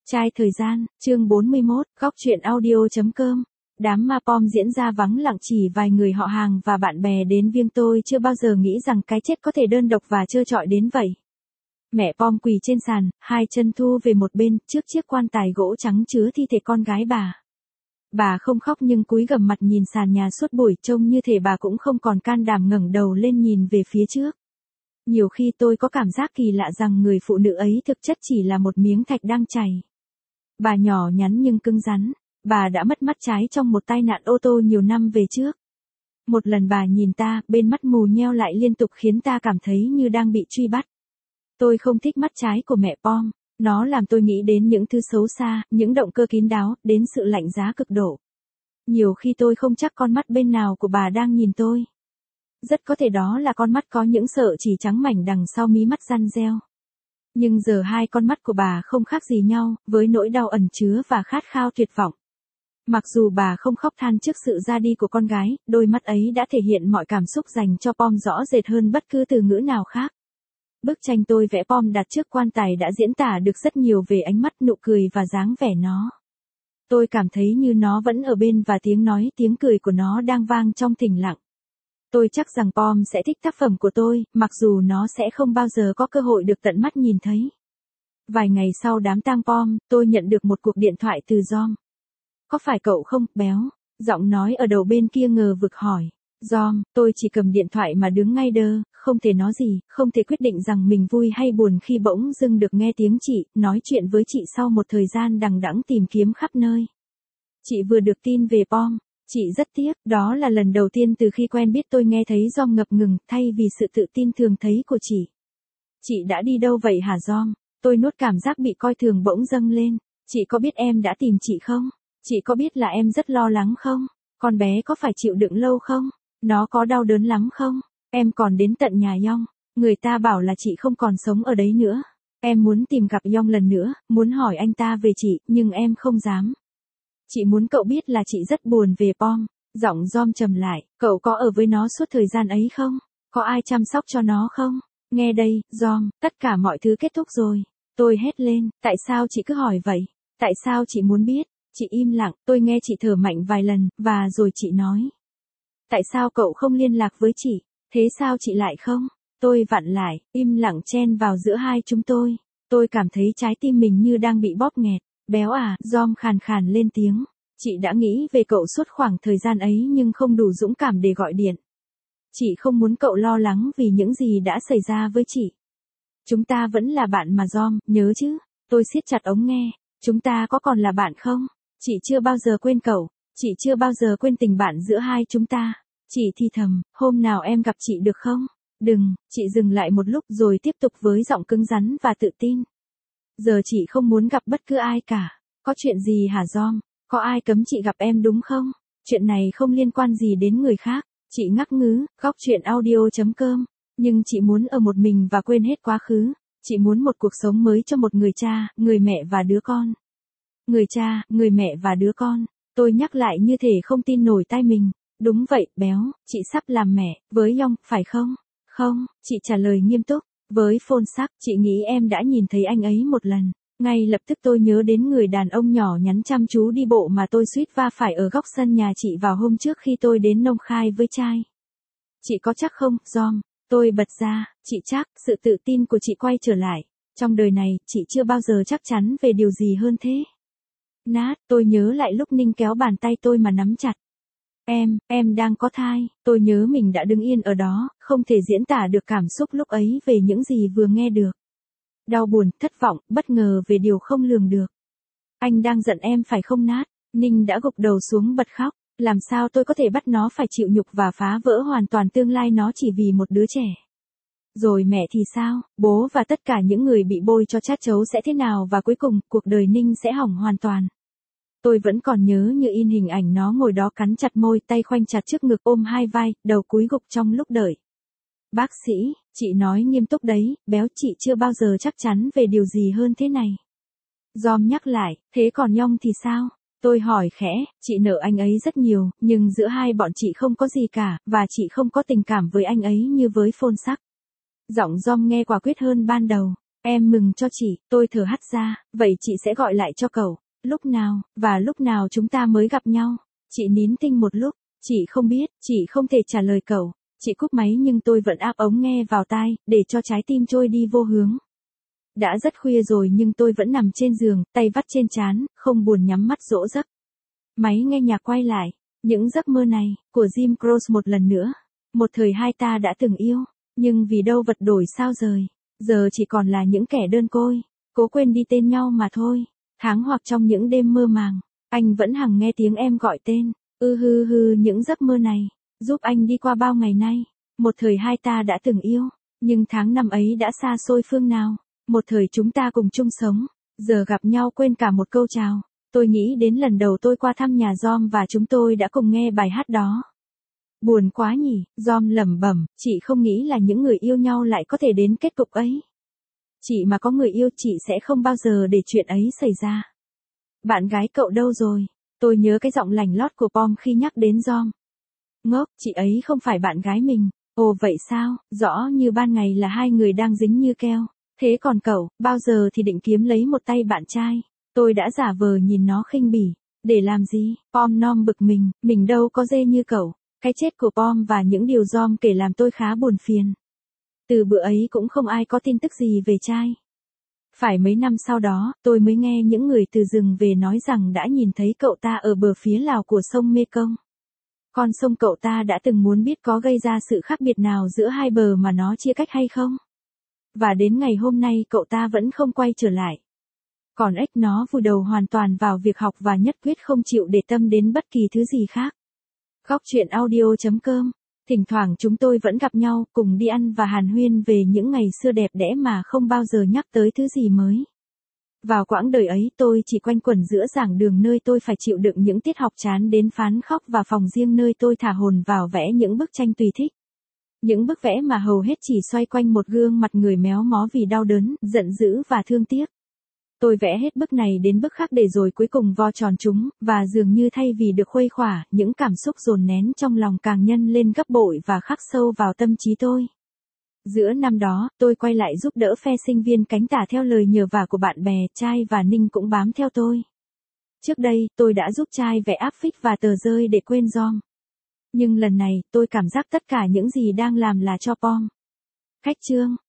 Trai thời gian, chương 41, góc truyện audio.com. Đám ma pom diễn ra vắng lặng, chỉ vài người họ hàng và bạn bè đến viếng. Tôi chưa bao giờ nghĩ rằng cái chết có thể đơn độc và trơ trọi đến vậy. Mẹ pom quỳ trên sàn, hai chân thu về một bên, trước chiếc quan tài gỗ trắng chứa thi thể con gái bà. Bà không khóc nhưng cúi gằm mặt nhìn sàn nhà suốt buổi, trông như thể bà cũng không còn can đảm ngẩng đầu lên nhìn về phía trước. Nhiều khi tôi có cảm giác kỳ lạ rằng người phụ nữ ấy thực chất chỉ là một miếng thạch đang chảy. Bà nhỏ nhắn nhưng cứng rắn, bà đã mất mắt trái trong một tai nạn ô tô nhiều năm về trước. Một lần bà nhìn ta, bên mắt mù nheo lại liên tục khiến ta cảm thấy như đang bị truy bắt. Tôi không thích mắt trái của mẹ pom, nó làm tôi nghĩ đến những thứ xấu xa, những động cơ kín đáo, đến sự lạnh giá cực độ. Nhiều khi tôi không chắc con mắt bên nào của bà đang nhìn tôi. Rất có thể đó là con mắt có những sợi chỉ trắng mảnh đằng sau mí mắt răn reo. Nhưng giờ hai con mắt của bà không khác gì nhau, với nỗi đau ẩn chứa và khát khao tuyệt vọng. Mặc dù bà không khóc than trước sự ra đi của con gái, đôi mắt ấy đã thể hiện mọi cảm xúc dành cho pom rõ rệt hơn bất cứ từ ngữ nào khác. Bức tranh tôi vẽ pom đặt trước quan tài đã diễn tả được rất nhiều về ánh mắt, nụ cười và dáng vẻ nó. Tôi cảm thấy như nó vẫn ở bên và tiếng nói, tiếng cười của nó đang vang trong thinh lặng. Tôi chắc rằng pom sẽ thích tác phẩm của tôi, mặc dù nó sẽ không bao giờ có cơ hội được tận mắt nhìn thấy. Vài ngày sau đám tang pom, tôi nhận được một cuộc điện thoại từ Giom. Có phải cậu không, béo? Giọng nói ở đầu bên kia ngờ vực hỏi. Giom, tôi chỉ cầm điện thoại mà đứng ngay đơ, không thể nói gì, không thể quyết định rằng mình vui hay buồn khi bỗng dưng được nghe tiếng chị, nói chuyện với chị sau một thời gian đằng đẵng tìm kiếm khắp nơi. Chị vừa được tin về pom. Chị rất tiếc, đó là lần đầu tiên từ khi quen biết tôi nghe thấy Giom ngập ngừng, thay vì sự tự tin thường thấy của chị. Chị đã đi đâu vậy hả Giom? Tôi nuốt cảm giác bị coi thường bỗng dâng lên. Chị có biết em đã tìm chị không? Chị có biết là em rất lo lắng không? Con bé có phải chịu đựng lâu không? Nó có đau đớn lắm không? Em còn đến tận nhà Yong. Người ta bảo là chị không còn sống ở đấy nữa. Em muốn tìm gặp Yong lần nữa, muốn hỏi anh ta về chị, nhưng em không dám. Chị muốn cậu biết là chị rất buồn về pom. Giọng Giom trầm lại, cậu có ở với nó suốt thời gian ấy không? Có ai chăm sóc cho nó không? Nghe đây, Giom, tất cả mọi thứ kết thúc rồi. Tôi hét lên, tại sao chị cứ hỏi vậy? Tại sao chị muốn biết? Chị im lặng, tôi nghe chị thở mạnh vài lần, và rồi chị nói. Tại sao cậu không liên lạc với chị? Thế sao chị lại không? Tôi vặn lại, im lặng chen vào giữa hai chúng tôi. Tôi cảm thấy trái tim mình như đang bị bóp nghẹt. Béo à, Giom khàn khàn lên tiếng. Chị đã nghĩ về cậu suốt khoảng thời gian ấy nhưng không đủ dũng cảm để gọi điện. Chị không muốn cậu lo lắng vì những gì đã xảy ra với chị. Chúng ta vẫn là bạn mà Giom, nhớ chứ? Tôi siết chặt ống nghe. Chúng ta có còn là bạn không? Chị chưa bao giờ quên cậu. Chị chưa bao giờ quên tình bạn giữa hai chúng ta. Chị thì thầm, hôm nào em gặp chị được không? Đừng, chị dừng lại một lúc rồi tiếp tục với giọng cứng rắn và tự tin. Giờ chị không muốn gặp bất cứ ai cả. Có chuyện gì hả Giom? Có ai cấm chị gặp em đúng không? Chuyện này không liên quan gì đến người khác. Chị ngắc ngứ, góc truyện audio.com. Nhưng chị muốn ở một mình và quên hết quá khứ. Chị muốn một cuộc sống mới cho một người cha, người mẹ và đứa con. Người cha, người mẹ và đứa con. Tôi nhắc lại như thể không tin nổi tai mình. Đúng vậy, béo, chị sắp làm mẹ, với Yong, phải không? Không, chị trả lời nghiêm túc. Với phôn sắc, chị nghĩ em đã nhìn thấy anh ấy một lần. Ngay lập tức tôi nhớ đến người đàn ông nhỏ nhắn chăm chú đi bộ mà tôi suýt va phải ở góc sân nhà chị vào hôm trước khi tôi đến nông khai với trai. Chị có chắc không, Giom? Tôi bật ra, chị chắc, sự tự tin của chị quay trở lại. Trong đời này, chị chưa bao giờ chắc chắn về điều gì hơn thế. Nát, tôi nhớ lại lúc Ninh kéo bàn tay tôi mà nắm chặt. Em đang có thai. Tôi nhớ mình đã đứng yên ở đó, không thể diễn tả được cảm xúc lúc ấy về những gì vừa nghe được. Đau buồn, thất vọng, bất ngờ về điều không lường được. Anh đang giận em phải không Nát? Ninh đã gục đầu xuống bật khóc. Làm sao tôi có thể bắt nó phải chịu nhục và phá vỡ hoàn toàn tương lai nó chỉ vì một đứa trẻ? Rồi mẹ thì sao? Bố và tất cả những người bị bôi cho chát chấu sẽ thế nào và cuối cùng, cuộc đời Ninh sẽ hỏng hoàn toàn. Tôi vẫn còn nhớ như in hình ảnh nó ngồi đó cắn chặt môi, tay khoanh chặt trước ngực ôm hai vai, đầu cúi gục trong lúc đợi. Bác sĩ, chị nói nghiêm túc đấy, béo, chị chưa bao giờ chắc chắn về điều gì hơn thế này. Giom nhắc lại, thế còn Yong thì sao? Tôi hỏi khẽ, chị nợ anh ấy rất nhiều, nhưng giữa hai bọn chị không có gì cả, và chị không có tình cảm với anh ấy như với phôn sắc. Giọng Giom nghe quả quyết hơn ban đầu. Em mừng cho chị, tôi thở hắt ra, vậy chị sẽ gọi lại cho cậu. Lúc nào, và lúc nào chúng ta mới gặp nhau? Chị nín thinh một lúc, chị không biết, chị không thể trả lời cậu. Chị cúp máy nhưng tôi vẫn áp ống nghe vào tai, để cho trái tim trôi đi vô hướng. Đã rất khuya rồi nhưng tôi vẫn nằm trên giường, tay vắt trên trán, không buồn nhắm mắt dỗ giấc. Máy nghe nhạc quay lại, những giấc mơ này, của Jim Croce một lần nữa. Một thời hai ta đã từng yêu, nhưng vì đâu vật đổi sao rời. Giờ chỉ còn là những kẻ đơn côi, cố quên đi tên nhau mà thôi. Tháng hoặc trong những đêm mơ màng, anh vẫn hằng nghe tiếng em gọi tên. Hư những giấc mơ này, giúp anh đi qua bao ngày nay. Một thời hai ta đã từng yêu, nhưng tháng năm ấy đã xa xôi phương nào. Một thời chúng ta cùng chung sống, giờ gặp nhau quên cả một câu chào. Tôi nghĩ đến lần đầu tôi qua thăm nhà Giom và chúng tôi đã cùng nghe bài hát đó. Buồn quá nhỉ, Giom lẩm bẩm, chị không nghĩ là những người yêu nhau lại có thể đến kết cục ấy. Chị mà có người yêu chị sẽ không bao giờ để chuyện ấy xảy ra. Bạn gái cậu đâu rồi? Tôi nhớ cái giọng lành lót của Pom khi nhắc đến Giom. Ngốc, chị ấy không phải bạn gái mình. Ồ vậy sao, rõ như ban ngày là hai người đang dính như keo. Thế còn cậu, bao giờ thì định kiếm lấy một tay bạn trai? Tôi đã giả vờ nhìn nó khinh bỉ. Để làm gì? Pom nom bực mình đâu có dê như cậu. Cái chết của Pom và những điều Giom kể làm tôi khá buồn phiền. Từ bữa ấy cũng không ai có tin tức gì về trai. Phải mấy năm sau đó, tôi mới nghe những người từ rừng về nói rằng đã nhìn thấy cậu ta ở bờ phía Lào của sông Mekong. Con sông cậu ta đã từng muốn biết có gây ra sự khác biệt nào giữa hai bờ mà nó chia cách hay không. Và đến ngày hôm nay cậu ta vẫn không quay trở lại. Còn ếch nó vùi đầu hoàn toàn vào việc học và nhất quyết không chịu để tâm đến bất kỳ thứ gì khác. Góc chuyện audio.com. Thỉnh thoảng chúng tôi vẫn gặp nhau, cùng đi ăn và hàn huyên về những ngày xưa đẹp đẽ mà không bao giờ nhắc tới thứ gì mới. Vào quãng đời ấy tôi chỉ quanh quẩn giữa giảng đường nơi tôi phải chịu đựng những tiết học chán đến phán khóc và phòng riêng nơi tôi thả hồn vào vẽ những bức tranh tùy thích. Những bức vẽ mà hầu hết chỉ xoay quanh một gương mặt người méo mó vì đau đớn, giận dữ và thương tiếc. Tôi vẽ hết bức này đến bức khác để rồi cuối cùng vo tròn chúng, và dường như thay vì được khuây khỏa, những cảm xúc dồn nén trong lòng càng nhân lên gấp bội và khắc sâu vào tâm trí tôi. Giữa năm đó, tôi quay lại giúp đỡ phe sinh viên cánh tả theo lời nhờ vả của bạn bè, Trai và Ninh cũng bám theo tôi. Trước đây, tôi đã giúp Trai vẽ áp phích và tờ rơi để quên Giom. Nhưng lần này, tôi cảm giác tất cả những gì đang làm là cho Pom. Khách chương.